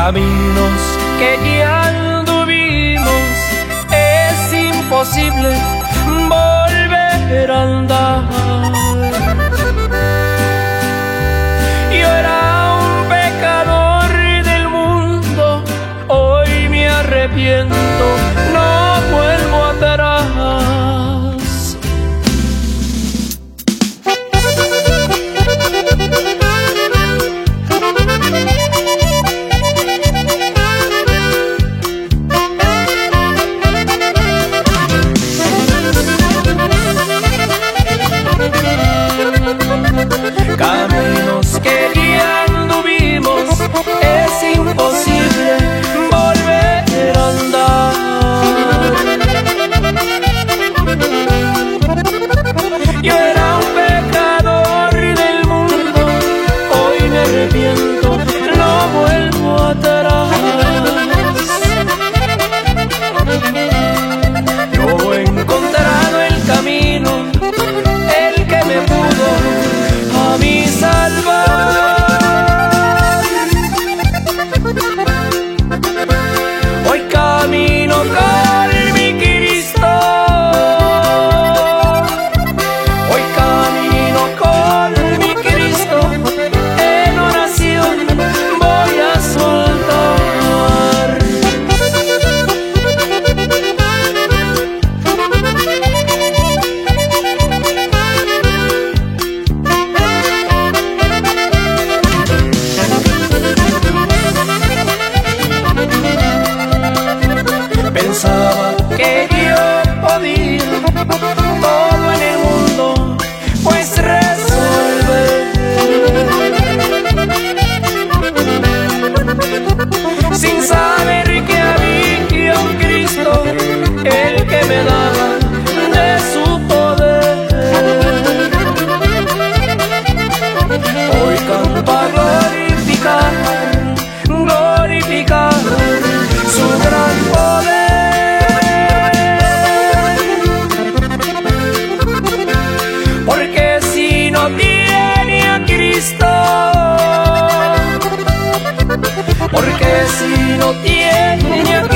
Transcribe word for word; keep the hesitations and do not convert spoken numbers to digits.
Caminos que ya anduvimos, es imposible volver a andar. Yo era un pecador del mundo, hoy me arrepiento, no vuelvo atrás. Caminos que ya anduvimos, es imposible volver a andar. Yo era un pecador del mundo, hoy me arrepiento, no vuelvo atrás. Yo he encontrado el camino, el que me pudo a mí salvar. Hoy camino con mi Cristo, hoy camino con mi Cristo, en oración voy a soltar. Pensaba que yo podía todo en el mundo pues resolver, sin saber que había un Cristo, el que me daba de su poder. Hoy canto a glorificar, glorificar su gran poder. Porque si no tiene a Cristo, porque si no tiene a